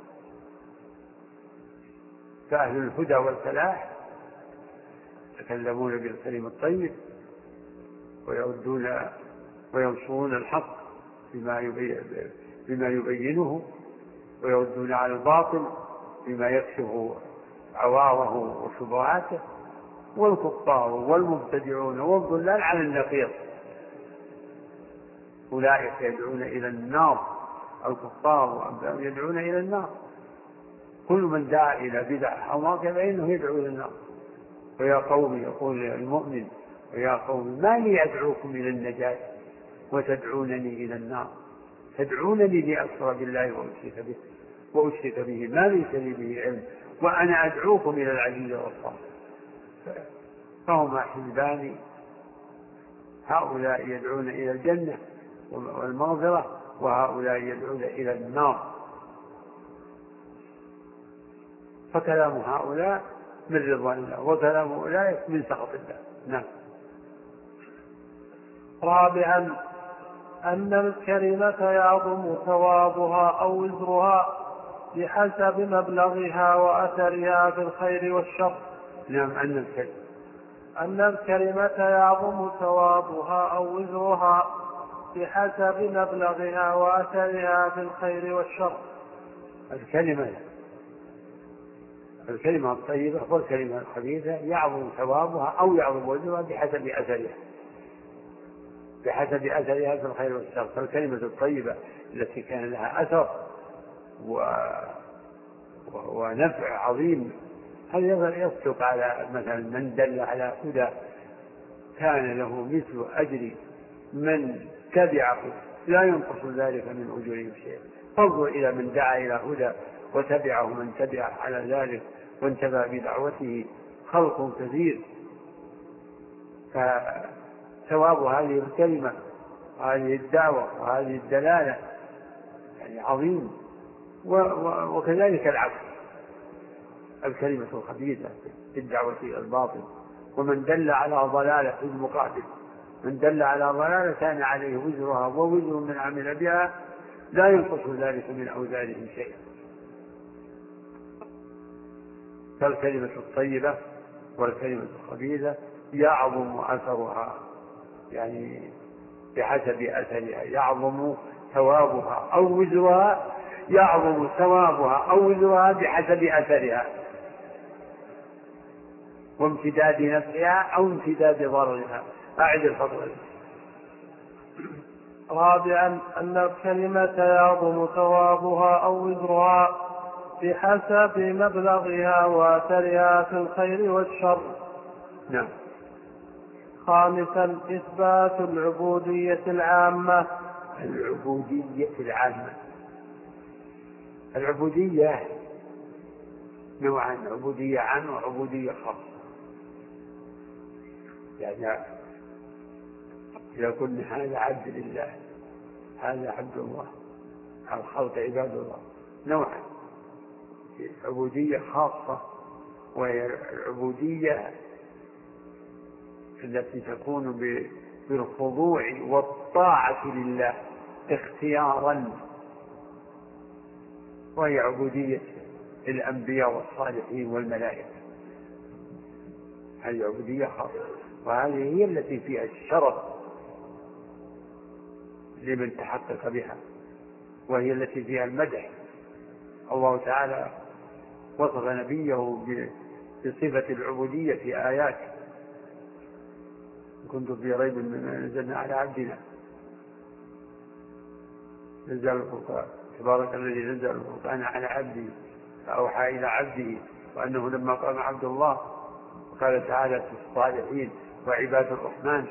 فأهل الهدى والفلاح يتكلمون بالكلم الطيب ويردون وينصرون الحق بما يبينه، ويردون على الباطل بما يكشف عواره وشبهاته. والكفار والمبتدعون والضلال على النقيض، أولئك يدعون إلى النار، الكفار يدعون إلى النار. كل من دعا إلى بدع أو ما فإنه يدعو إلى النار. ويا قوم، يقول المؤمن ويا قوم ما لي أدعوكم إلى النجاة وتدعونني إلى النار، تدعونني لأكفر بالله وأشرك به وأشرك به ما ليس لي به علم، وأنا أدعوكم إلى العزيز والغفار. فهما حزبان، هؤلاء يدعون إلى الجنة والمغفرة، وهؤلاء يدعون إلى النار. فكلام هؤلاء من رضوان الله، وكلام أولئك من سخط الله. نعم. رابعا أن الكلمة يعظم ثوابها أو وزرها بحسب مبلغها وأثرها في الخير والشر. نعم. أن الكلمة أن الكلمة يعظم ثوابها أو وزرها بحسب مبلغها وأثرها في الخير والشر. الكلمة الكلمة الطيبة والكلمة الخبيثة يعظم ثوابها أو يعظم وزرها بحسب أثرها بحسب أثرها في الخير والشر. فالكلمة الطيبة التي كان لها أثر و... ونفع عظيم، هل يصدق على مثلا من دل على هدى كان له مثل أجر من تبعه لا ينقص ذلك من أجورهم شيئا. فانظر إلى من دعا إلى هدى وتبعه من تبع على ذلك وانتبه بدعوته خلق كثير، فثواب هذه الكلمة وهذه الدعوة وهذه الدلالة يعني عظيم. وكذلك العكس، الكلمة الخبيثة في الدعوة إلى الباطل. ومن دل على ضلالة في المقابل، من دل على ضلالة كان عليه وزرها ووزر من عمل بها لا ينقص ذلك من أوزارهم شيئا. فالكلمة الطيبة والكلمة الخبيثة يعظم أثرها، يعني بحسب أثرها يعظم ثوابها أو وزرها، يعظم ثوابها أو وزرها بحسب أثرها وامتداد نفسها أو امتداد ضررها. أعد الفضل. رابعا أن الكلمة يعظم ثوابها أو وزرها بحسب مبلغها وأثرها في الخير والشر. نعم. خامسا إثبات العبودية العامة. العبودية العامة العبودية نوعان، عبودية عامة وعبودية خاصة. يعني إذا قلنا هذا عبد لله، هذا عبد الله، الخلق عباد الله، نوعان. عبودية خاصة وهي العبودية التي تكون بالخضوع والطاعة لله اختيارا، وهي عبودية الأنبياء والصالحين والملائكة. هذه عبودية خاصة، وهذه هي التي فيها الشرف لمن تحقق بها، وهي التي فيها المدح الله تعالى وصف نبيه بصفة العبودية في آيات: كنت في ريب مما نزلنا على عبدنا نزل الفرقان تبارك الذي نزل الفرقان على عبده فأوحى إلى عبده وأنه لما قام عبد الله وقال تعالى في الصالحين وعباد الرحمن.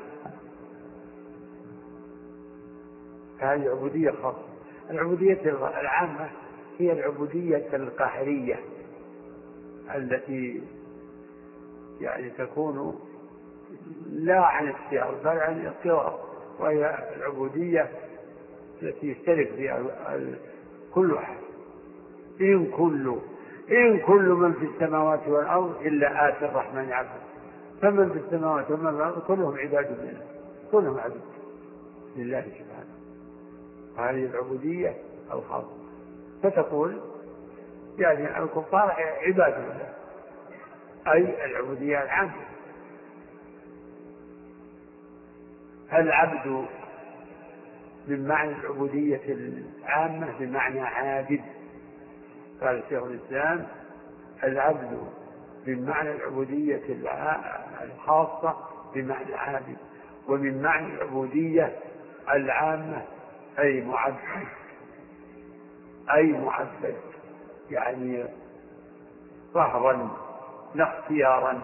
هذه عبودية خاصة. العبودية العامة هي العبودية القهرية التي يعني تكون لا عن اختيار بل عن اضطرار، وهي العبودية التي يشترك فيها كل أحد. إن كل إن كل من في السماوات والأرض إلا آتي الرحمن عبدا، فمن في السماوات ومن في الأرض كلهم عباد لله، كلهم عبد لله سبحانه. هذه العبودية الخاصة. فتقول يعني الكفار عباد الله، أي العبودية العامة. العبد من معنى العبودية العامة بمعنى عابد. قال شيخ الإسلام: العبد من معنى العبودية الخاصة بمعنى عابد، ومن معنى العبودية العامة أي معبد، أي معبد يعني قهرا لا اختيارا.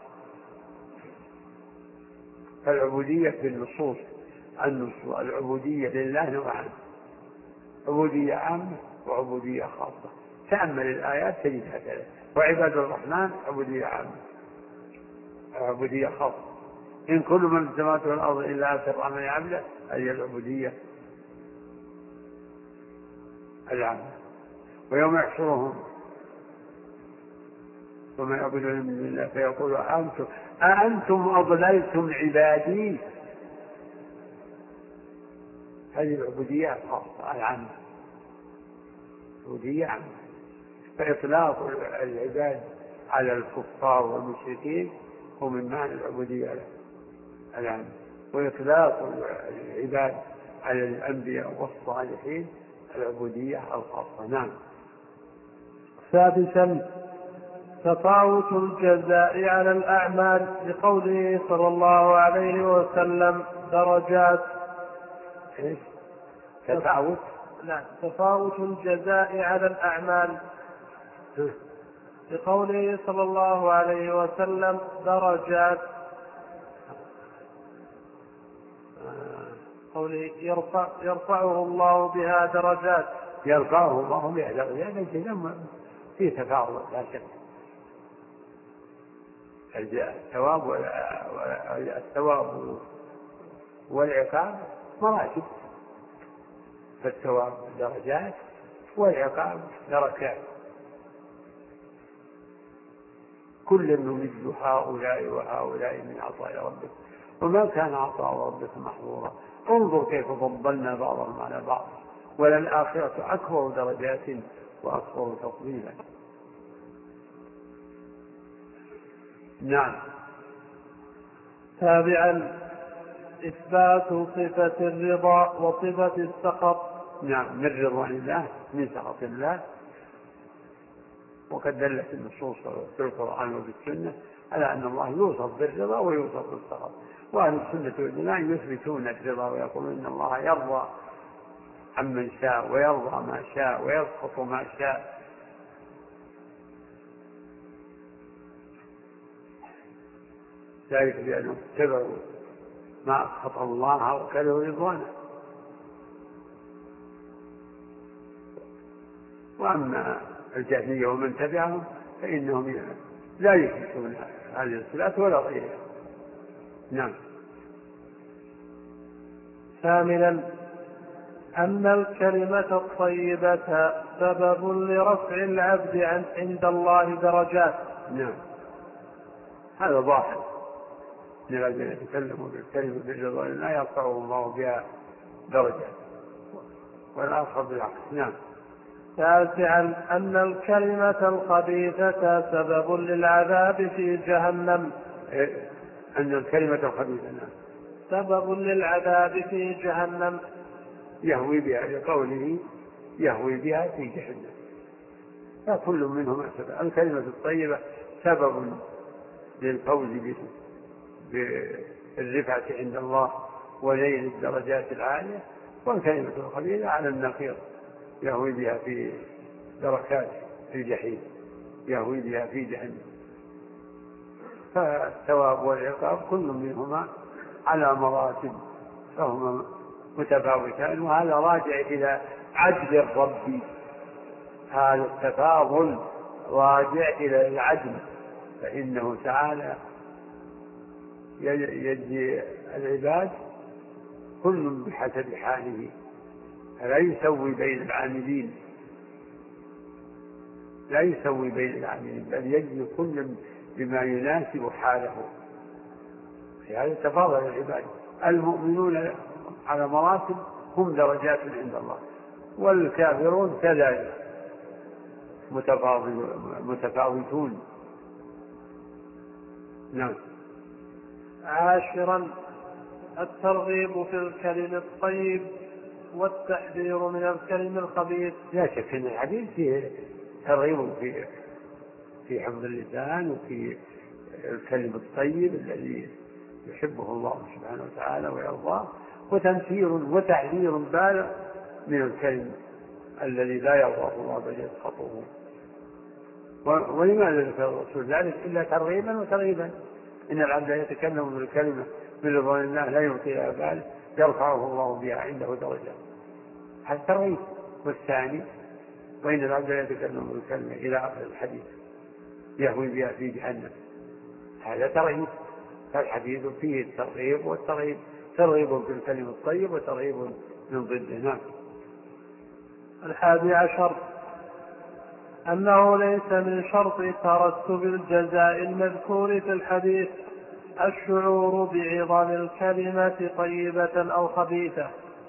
فالعبودية في النصوص النصوص العبودية لله نوعان: عبودية عامة وعبودية خاصة. تأمل الآيات تجدها ثلاثة: وعباد الرحمن عبودية عامة، عبودية خاصة. إن كل من في السماوات والأرض إلا آتي الرحمن عبدا، هذه العبودية العامة. ويوم يحشرهم وما يعبدون من دون الله فيقول أأنتم أأنتم أضللتم عبادي. هذه العبودية الخاصة العامة، عبودية عامة. فإطلاق العباد على الكفار والمشركين هو من معنى العبودية العامة، وإطلاق العباد على الأنبياء والصالحين العبودية الخاصة. نعم. سادسا: تفاوت الجزاء على الأعمال، لقوله صلى الله عليه وسلم: درجات. إيش؟ تفاوت؟ لا، تفاوت الجزاء على الأعمال، لقوله صلى الله عليه وسلم: درجات. قوله يرفع يرفعه الله بها درجات، يرفعه الله بها درجات. الجزاء في تفاوت لا شك. الثواب الثواب والعقاب مراتب، فالثواب درجات والعقاب دركات. كل نمد هؤلاء وهؤلاء من عطاء ربك وما كان عطاء ربك محظورا. انظر كيف فضلنا بعضهم على بعض، وللآخرة أكبر درجات وأكبر تفضيلا. نعم. تابعا: إثبات صفة الرضا وصفة السخط. نعم، من رضوان الله من سخط الله. وقد دلت النصوص في القرآن وفي السنة على أن الله يوصف بالرضا ويوصف بالسخط. وأهل السنة والجماعة يثبتون الرضا ويقولون إن الله يرضى عمن شاء ويرضى ما شاء ويسخط ما شاء. ذلك بأنهم اتبعوا ما أسخط الله وكرهوا رضوانه. وأما الجهمية ومن تبعهم فإنهم لا يثبتون هذه الصفات ولا غيرها. نعم. ثامنا: أن الكلمة الطيبة سبب لرفع العبد عند الله درجات. نعم، هذا ظاهر. إن الذين يتكلموا بالكلمة بالرضا لا يرفعه الله بها درجة، والآخر بالعكس. نعم. تاسعا: أن الكلمة الخبيثة سبب للعذاب في جهنم. إيه؟ أن الكلمة الخبيثة نعم سبب للعذاب في جهنم، يهوي بها، لقوله يهوي بها في جهنم. فكل منهما سبب. الكلمة الطيبة سبب للفوز بالرفعة عند الله ونيل الدرجات العالية، والكلمة الخبيثة على النقيض يهوي بها في دركات في الجحيم، يهوي بها في جهنم. فالثواب والعقاب كل منهما على مراتب فهما متفاوتان، وهذا راجع إلى عدل الرب. هذا التفاضل راجع إلى العدل، فإنه تعالى يجزي العباد كل بحسب حاله، لا يسوي بين العاملين، لا يسوي بين العاملين بل يجزي كل بما يناسب حاله. في هذا تفاضل العباد. المؤمنون على مراتب هم درجات عند الله، والكافرون كذلك متفاوتون. نعم. عاشرا الترغيب في الكلم الطيب والتحذير من الكلم الخبيث. لا شك ان الحديث فيه ترغيب في في حفظ اللسان وفي الكلم الطيب الذي يحبه الله سبحانه وتعالى ويرضاه، وتنفير وتحذير بالغ من الكلم الذي لا يرضاه الله بل يسخطه. ولماذا ذكر الرسول ذلك إلا ترغيبا وترغيبا؟ إن العبد يتكلم بالكلمة من رضوان الله لا يعطيها بال يرفعه الله بها عنده درجة. هذا ترغيب. والثاني وإن العبد يتكلم بالكلمة إلى آخر الحديث يهوي بها في جهنم، هذا ترغيب. فالحديث فيه الترغيب والترغيب، ترغيب في الكلم الطيب وترغيب من ضده. نعم. الحادي عشر أنه ليس من شرط ترتب الجزاء المذكور في الحديث الشعور بعظم الكلمة طيبة أو خبيثة.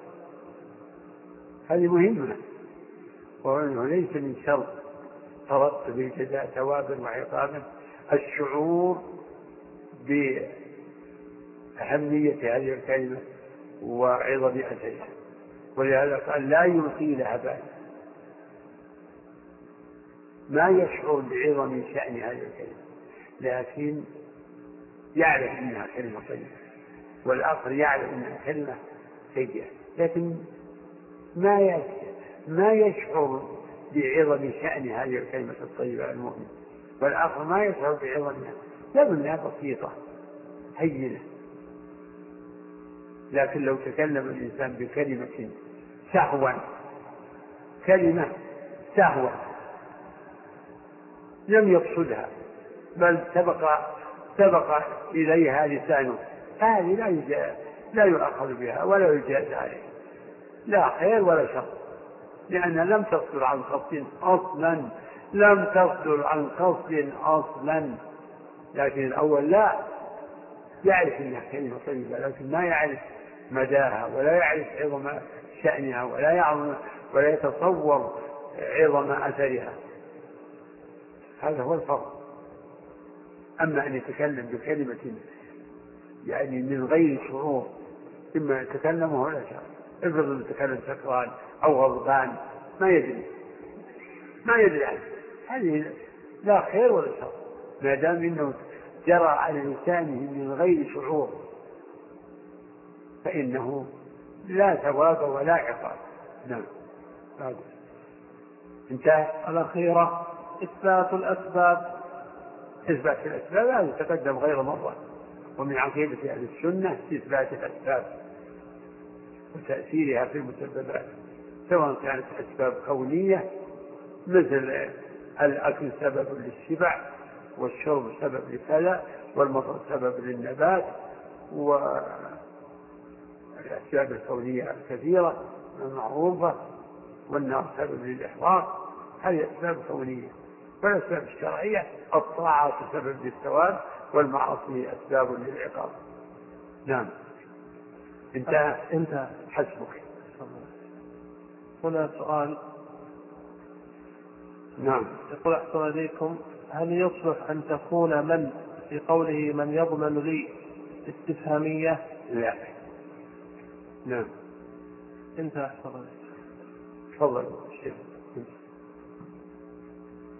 هذه مهمة، وأنه ليس من شرط ترتب الجزاء ثوابا وعقابا الشعور بأهمية هذه الكلمة وعظم أثرها، ولهذا قال لا يلقي لها بال، ما يشعر بعظم شأن هذه الكلمة، لكن يعرف أنها كلمة طيبة، والآخر يعرف أنها كلمة سيئة، لكن ما ما يشعر بعظم شأن هذه الكلمة الطيبة المؤمن، والآخر ما يشعر بعظمها، يظن أنها بسيطة هينة. لكن لو تكلم الإنسان بكلمة سهوا، كلمة سهوا لم يقصدها بل سبق سبق إليها لسانه، هذه لا لا يؤخذ بها ولا يجاز عليه، لا خير ولا شر، لأنها لم تصدر عن قصد أصلا، لم تصدر عن قصد أصلا. لكن الأول لا يعرف أنها كلمة طيبة، لكن ما يعرف مداها ولا يعرف عظم شأنها ولا يعظم ولا يتصور عظم أثرها. هذا هو الفرق. أما أن يتكلم بكلمة يعني من غير شعور، إما يتكلم ولا شعور، افرض يتكلم سكران أو غضبان ما يدري ما يدري عنه، هذه لا خير ولا شر، ما دام إنه جرى على لسانه من غير شعور فإنه لا ثواب ولا عقاب. نعم. انتهى. الأخيرة إثبات الأسباب. إثبات الأسباب هذا تقدم غير مرة، ومن عقيدة أهل السنة إثبات الأسباب وتأثيرها في المسببات، سواء كانت أسباب كونية مثل الأكل سبب للشبع، والشرب سبب لكذا، والمطر سبب للنبات، والأسباب الكونية الكثيرة المعروفة، والنار سبب للإحراق، هذه أسباب كونية. والأسباب الشرعية الطاعة سبب للثواب، والمعاصي أسباب للعقاب. نعم. انتهى. انتهى. حسبك. هنا سؤال. نعم. يقول أحسن إليكم، هل يصلح أن تكون من في قوله من يضمن لي استفهامية؟ لا. نعم. انتهى. أحسن إليكم. تفضل.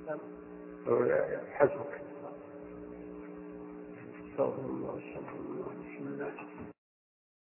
حسبك. استغفر الله استغفر الله بسم الله.